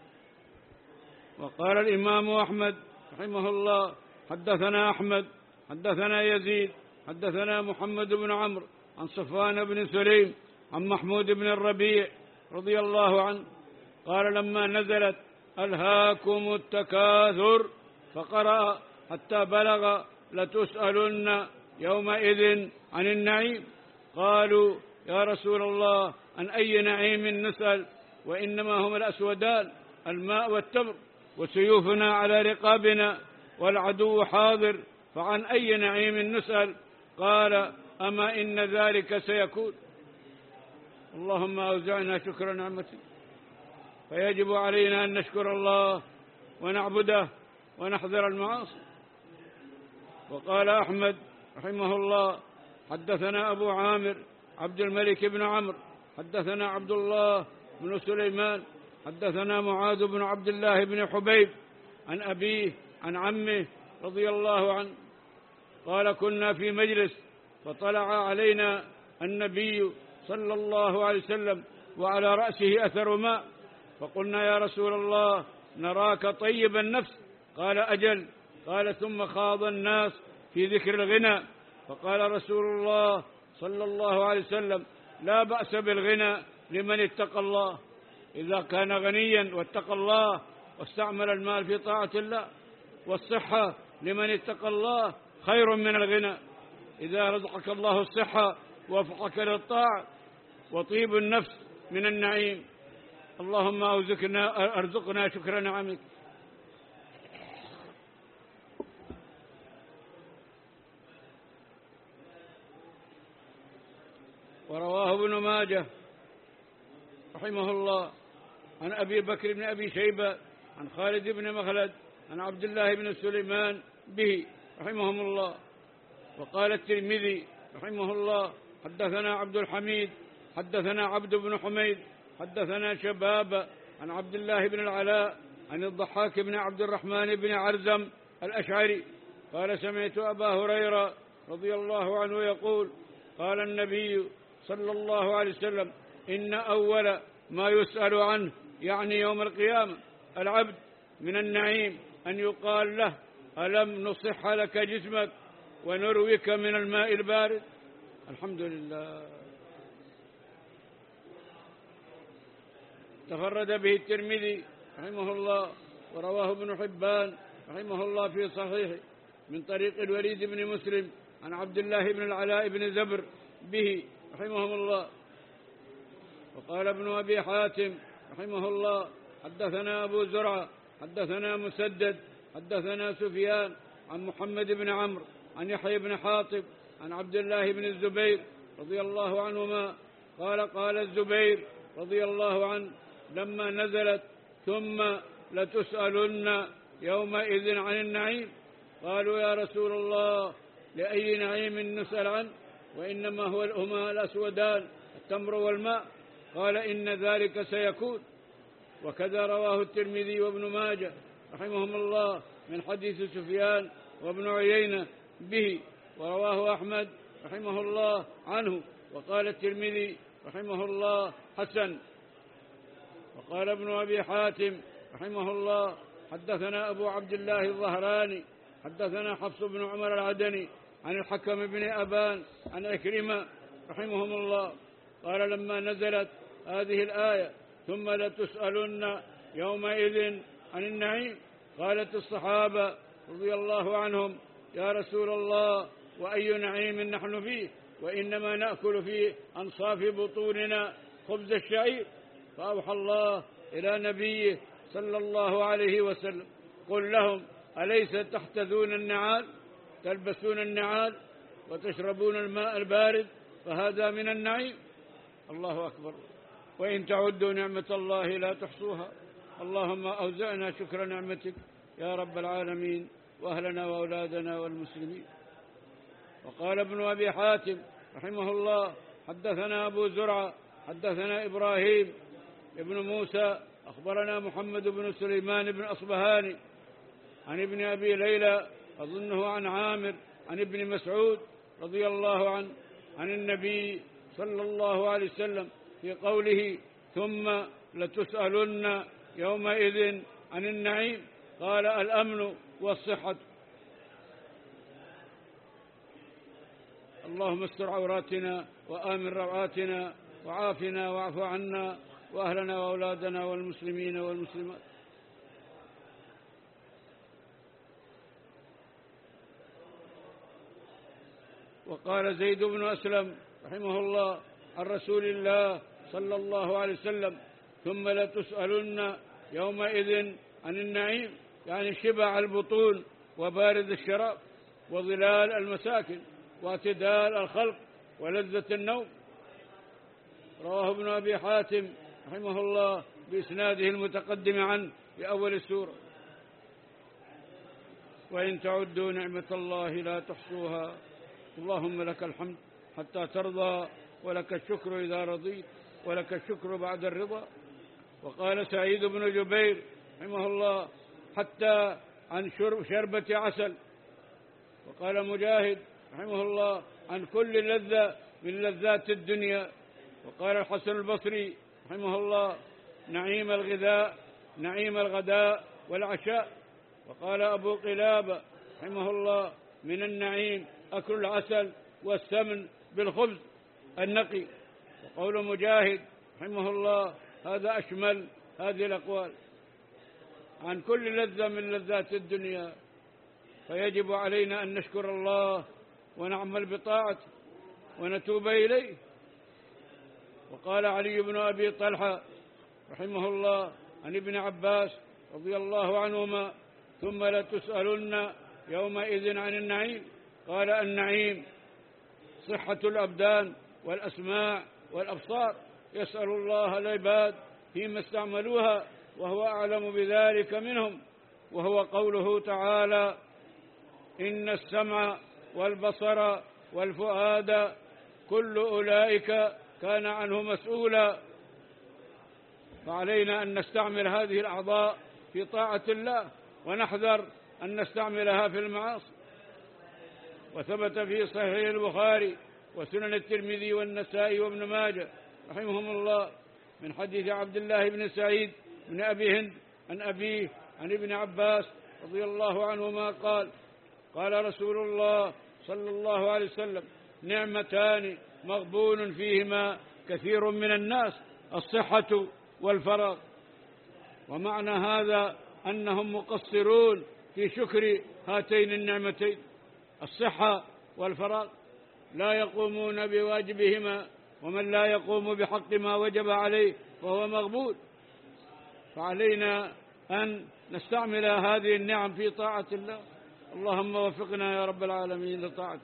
وقال الإمام أحمد رحمه الله حدثنا أحمد حدثنا يزيد حدثنا محمد بن عمرو عن صفوان بن سليم عن محمود بن الربيع رضي الله عنه قال لما نزلت ألهاكم التكاثر فقرأ حتى بلغ لتسألن يومئذ عن النعيم، قالوا يا رسول الله عن أي نعيم نسأل وإنما هم الأسودان الماء والتمر وسيوفنا على رقابنا والعدو حاضر، فعن أي نعيم نسأل؟ قال أما إن ذلك سيكون. اللهم أوزعنا شكر نعمتك. فيجب علينا أن نشكر الله ونعبده ونحذر المعاصي. وقال أحمد رحمه الله حدثنا أبو عامر عبد الملك بن عمرو حدثنا عبد الله بن سليمان حدثنا معاذ بن عبد الله بن حبيب عن أبيه عن عمه رضي الله عنه قال كنا في مجلس فطلع علينا النبي صلى الله عليه وسلم وعلى رأسه أثر ماء. فقلنا يا رسول الله نراك طيب النفس، قال أجل. قال ثم خاض الناس في ذكر الغنى، فقال رسول الله صلى الله عليه وسلم لا بأس بالغنى لمن اتقى الله، إذا كان غنيا واتقى الله واستعمل المال في طاعة الله. والصحة لمن اتقى الله خير من الغنى، إذا رزقك الله الصحة ووفقك للطاعة. وطيب النفس من النعيم. اللهم أرزقنا أرزقنا شكر نعمك. ورواه ابن ماجه رحمه الله عن أبي بكر بن أبي شيبة عن خالد بن مخلد عن عبد الله بن سليمان به رحمهم الله. وقال الترمذي رحمه الله حدثنا عبد الحميد حدثنا عبد بن حميد حدثنا شباب عن عبد الله بن العلاء عن الضحاك بن عبد الرحمن بن عرزم الأشعري قال سمعت أبا هريرة رضي الله عنه يقول قال النبي صلى الله عليه وسلم إن أول ما يسأل عنه يعني يوم القيامة العبد من النعيم أن يقال له ألم نصح لك جسمك ونرويك من الماء البارد. الحمد لله. تفرد به الترمذي رحمه الله ورواه ابن حبان رحمه الله في صحيحه من طريق الوليد بن مسلم عن عبد الله بن العلاء بن زبر به رحمهم الله. وقال ابن أبي حاتم رحمه الله حدثنا أبو زرعة حدثنا مسدد حدثنا سفيان عن محمد بن عمرو عن يحيى بن حاطب عن عبد الله بن الزبير رضي الله عنهما قال قال الزبير رضي الله عنه لما نزلت ثم لتسألن يومئذ عن النعيم قالوا يا رسول الله لأي نعيم نسأل عنه وإنما هو الهما الأسودان التمر والماء قال إن ذلك سيكون. وكذا رواه الترمذي وابن ماجه رحمهم الله من حديث سفيان وابن عيينة به. ورواه أحمد رحمه الله عنه. وقال الترمذي رحمه الله حسن. وقال ابن أبي حاتم رحمه الله حدثنا أبو عبد الله الظهراني حدثنا حفص بن عمر العدني عن الحكم بن أبان عن عكرمة رحمهم الله قال لما نزلت هذه الآية ثم لتسألن يومئذ عن النعيم قالت الصحابة رضي الله عنهم يا رسول الله وأي نعيم نحن فيه وإنما نأكل في أنصاف بطوننا خبز الشعير. فأوحى الله إلى نبيه صلى الله عليه وسلم قل لهم أليس تحتذون النعال تلبسون النعال وتشربون الماء البارد فهذا من النعيم. الله أكبر. وإن تعدوا نعمة الله لا تحصوها. اللهم أوزعنا شكر نعمتك يا رب العالمين وأهلنا وأولادنا والمسلمين. وقال ابن أبي حاتم رحمه الله حدثنا أبو زرعة حدثنا إبراهيم ابن موسى أخبرنا محمد بن سليمان بن أصبهاني عن ابن أبي ليلى أظنه عن عامر عن ابن مسعود رضي الله عنه عن النبي صلى الله عليه وسلم في قوله ثم لتسألن يومئذ عن النعيم قال الأمن والصحة. اللهم استر عوراتنا وآمن روعاتنا وعافنا واعف عنا وأهلنا وأولادنا والمسلمين والمسلمات. وقال زيد بن أسلم رحمه الله عن رسول الله صلى الله عليه وسلم ثم لتسألن يومئذ عن النعيم يعني شبع البطون وبارد الشراب وظلال المساكن واعتدال الخلق ولذة النوم. رواه ابن أبي حاتم رحمه الله بإسناده المتقدم عنه في أول السورة. وإن تعدوا نعمة الله لا تحصوها. اللهم لك الحمد حتى ترضى ولك الشكر إذا رضيت ولك الشكر بعد الرضا. وقال سعيد بن جبير رحمه الله حتى عن شرب شربة عسل. وقال مجاهد رحمه الله عن كل لذة من لذات الدنيا. وقال الحسن البصري رحمه الله: نعيم الغذاء نعيم الغداء والعشاء. وقال أبو قلابة رحمه الله: من النعيم أكل العسل والسمن بالخبز النقي. وقول مجاهد رحمه الله: هذا أشمل هذه الأقوال عن كل لذة من لذات الدنيا. فيجب علينا أن نشكر الله ونعمل بطاعته ونتوب إليه. وقال علي بن أبي طلحة رحمه الله عن ابن عباس رضي الله عنهما: ثم لتسألن يومئذ عن النعيم. قال: النعيم صحة الأبدان والأسماع والأبصار، يسأل الله العباد فيما استعملوها وهو أعلم بذلك منهم. وهو قوله تعالى: إن السمع والبصر والفؤاد كل أولئك كان عنه مسؤولا. فعلينا أن نستعمل هذه الأعضاء في طاعة الله ونحذر أن نستعملها في المعاصي. وثبت في صحيح البخاري وسنن الترمذي والنسائي وابن ماجه رحمهم الله من حديث عبد الله بن سعيد بن أبي هند عن أبيه عن ابن عباس رضي الله عنهما قال: قال رسول الله صلى الله عليه وسلم: نعمتان مغبون فيهما كثير من الناس، الصحة والفراغ. ومعنى هذا أنهم مقصرون في شكر هاتين النعمتين، الصحة والفراغ، لا يقومون بواجبهما، ومن لا يقوم بحق ما وجب عليه فهو مغبون. فعلينا أن نستعمل هذه النعم في طاعة الله. اللهم وفقنا يا رب العالمين لطاعته.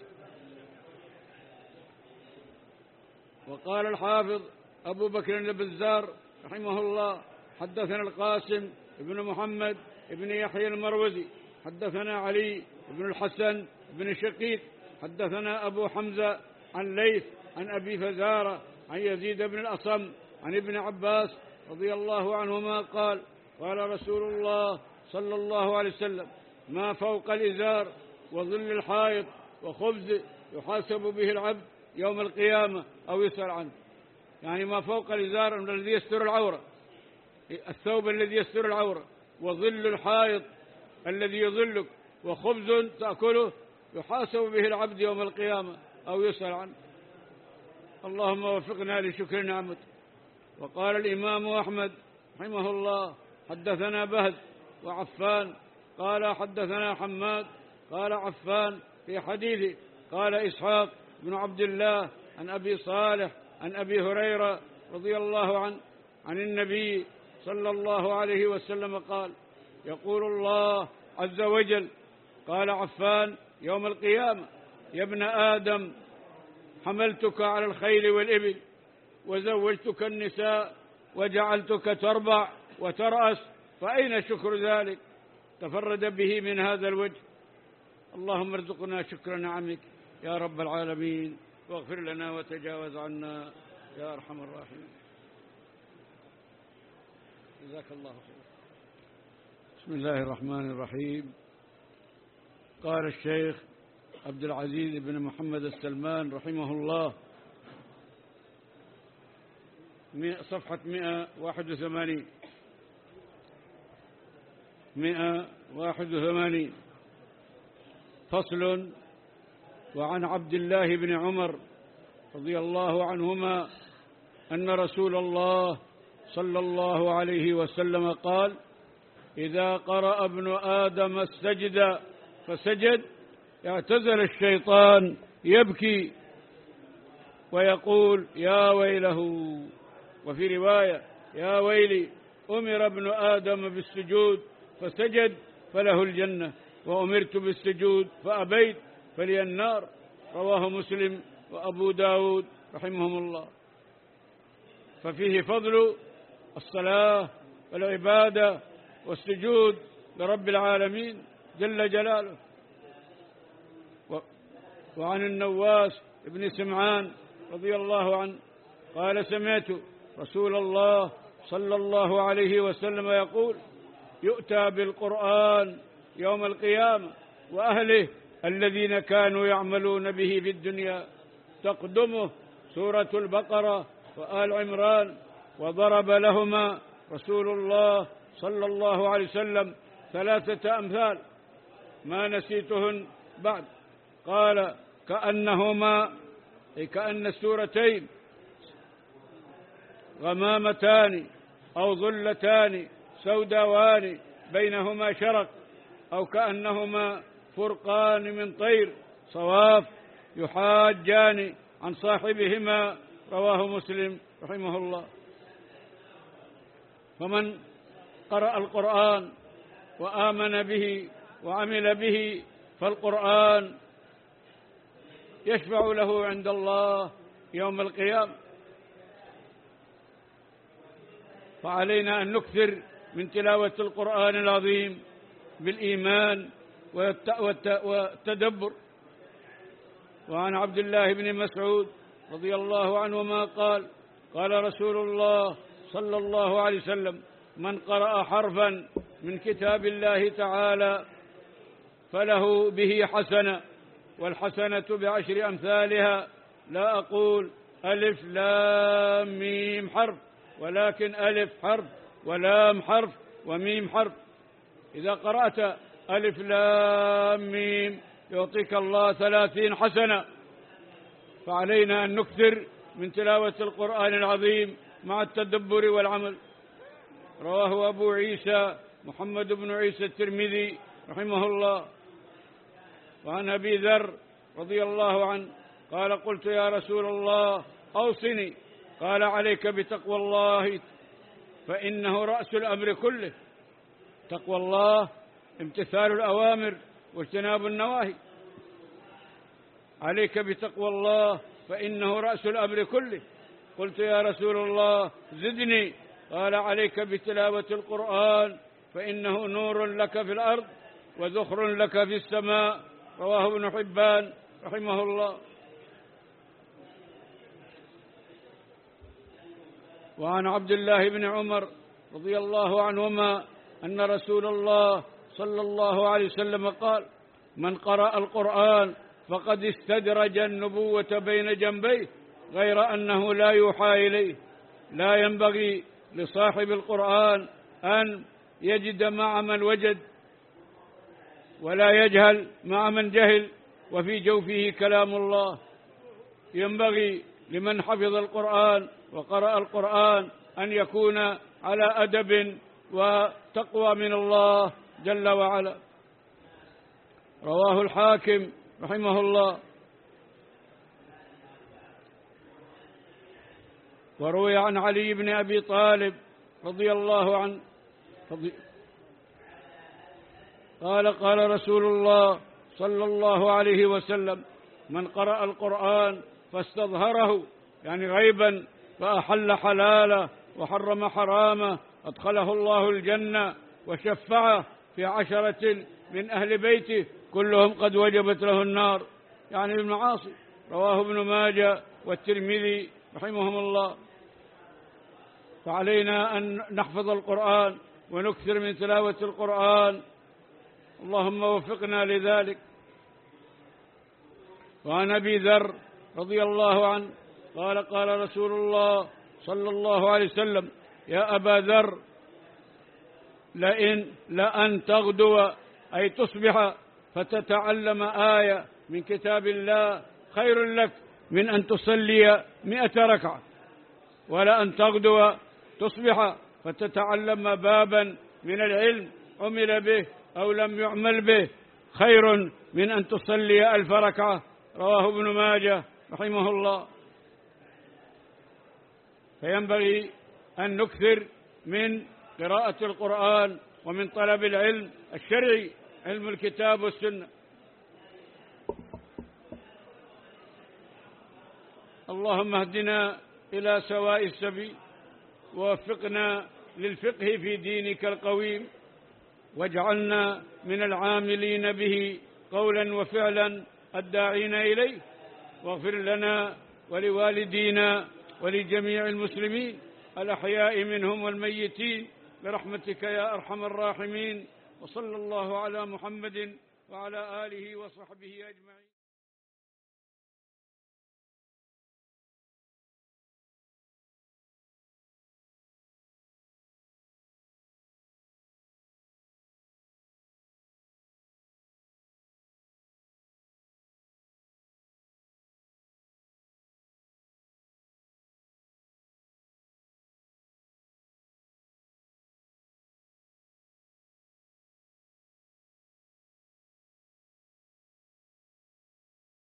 وقال الحافظ أبو بكر البزار رحمه الله: حدثنا القاسم بن محمد بن يحيى المروزي حدثنا علي بن الحسن بن شقيق حدثنا أبو حمزة عن ليث عن أبي فزارة عن يزيد بن الأصم عن ابن عباس رضي الله عنهما قال: قال رسول الله صلى الله عليه وسلم: ما فوق الإزار وظل الحائط وخبز يحاسب به العبد يوم القيامة أو يسأل عنه. يعني ما فوق الإزار الذي يستر العورة، الثوب الذي يستر العورة، وظل الحائط الذي يظلك، وخبز تأكله يحاسب به العبد يوم القيامة أو يسأل عنه. اللهم وفقنا لشكر نعمته. وقال الإمام أحمد رحمه الله: حدثنا بهز وعفان قال حدثنا حماد قال عفان في حديثه قال إسحاق بن عبد الله عن أبي صالح عن أبي هريرة رضي الله عنه عن النبي صلى الله عليه وسلم قال: يقول الله عز وجل: قال عفان يوم القيامة: يا ابن آدم، حملتك على الخيل والإبل، وزوجتك النساء، وجعلتك تربع وترأس، فأين شكر ذلك؟ تفرد به من هذا الوجه. اللهم ارزقنا شكر نعمك يا رب العالمين، واغفر لنا وتجاوز عنا يا أرحم الراحمين. جزاك الله خير. بسم الله الرحمن الرحيم. قال الشيخ عبد العزيز بن محمد السلمان رحمه الله: صفحة مئة وواحد وثمانين مئة وواحد وثمانين فصل: وعن عبد الله بن عمر رضي الله عنهما أن رسول الله صلى الله عليه وسلم قال: إذا قرأ ابن آدم السجد فسجد اعتزل الشيطان يبكي ويقول: يا ويله. وفي رواية: يا ويلي، أمر ابن آدم بالسجود فسجد فله الجنة، وأمرت بالسجود فأبيت فلي النار. رواه مسلم وأبو داود رحمهم الله. ففيه فضل الصلاة والعبادة والسجود لرب العالمين جل جلاله. وعن النواس بن سمعان رضي الله عنه قال: سمعت رسول الله صلى الله عليه وسلم يقول: يؤتى بالقرآن يوم القيامة وأهله الذين كانوا يعملون به في الدنيا، تقدمه سورة البقرة وآل عمران، وضرب لهما رسول الله صلى الله عليه وسلم ثلاثة أمثال ما نسيتهن بعد. قال كأنهما أي كأن السورتين غمامتان أو ظلتان سوداوان بينهما شرق، أو كأنهما فرقان من طير صواف يحاجان عن صاحبهما. رواه مسلم رحمه الله. فمن قرأ القرآن وآمن به وعمل به فالقرآن يشفع له عند الله يوم القيامة. فعلينا أن نكثر من تلاوة القرآن العظيم بالإيمان والتدبر. وعن عبد الله بن مسعود رضي الله عنهما قال قال رسول الله صلى الله عليه وسلم من قرأ حرفا من كتاب الله تعالى فله به حسنة، والحسنة بعشر أمثالها، لا أقول ألف لام ميم حرف، ولكن ألف حرف ولام حرف وميم حرف. إذا قرأت ألف لام ميم يعطيك الله ثلاثين حسنة. فعلينا أن نكثر من تلاوة القرآن العظيم مع التدبر والعمل. رواه أبو عيسى محمد بن عيسى الترمذي رحمه الله. وعن أبي ذر رضي الله عنه قال قلت يا رسول الله أوصني، قال عليك بتقوى الله فإنه رأس الأمر كله. تقوى الله امتثال الأوامر واجتناب النواهي. عليك بتقوى الله فإنه رأس الأمر كله. قلت يا رسول الله زدني، قال عليك بتلاوة القرآن فإنه نور لك في الأرض وذخر لك في السماء. رواه ابن حبان رحمه الله. وعن عبد الله بن عمر رضي الله عنهما أن رسول الله صلى الله عليه وسلم قال من قرأ القرآن فقد استدرج النبوة بين جنبيه غير أنه لا يوحى إليه. لا ينبغي لصاحب القرآن أن يجد مع من وجد، ولا يجهل مع من جهل، وفي جوفه كلام الله. ينبغي لمن حفظ القرآن وقرأ القرآن أن يكون على أدب وتقوى من الله جل وعلا. رواه الحاكم رحمه الله. وروي عن علي بن أبي طالب رضي الله عنه قال قال رسول الله صلى الله عليه وسلم من قرأ القرآن فاستظهره يعني غيبا فأحل حلاله وحرم حرامه أدخله الله الجنة وشفعه في عشرة من أهل بيته كلهم قد وجبت له النار، يعني المعاصي. رواه ابن ماجه والترمذي رحمهم الله. فعلينا أن نحفظ القرآن ونكثر من تلاوة القرآن، اللهم وفقنا لذلك. وعن أبي ذر رضي الله عنه قال قال رسول الله صلى الله عليه وسلم يا أبا ذر لئن لأن تغدو أي تصبح فتتعلم آية من كتاب الله خير لك من أن تصلي مئة ركعة، ولأن تغدو تصبح فتتعلم بابا من العلم عمل به أو لم يعمل به خير من أن تصلي ألف ركعة. رواه ابن ماجه رحمه الله. فينبغي أن نكثر من قراءة القرآن ومن طلب العلم الشرعي، علم الكتاب والسنة. اللهم اهدنا إلى سواء السبيل ووفقنا للفقه في دينك القويم، واجعلنا من العاملين به قولا وفعلا الداعين إليه، واغفر لنا ولوالدينا ولجميع المسلمين الأحياء منهم والميتين برحمتك يا أرحم الراحمين. وصلى الله على محمد وعلى آله وصحبه أجمعين.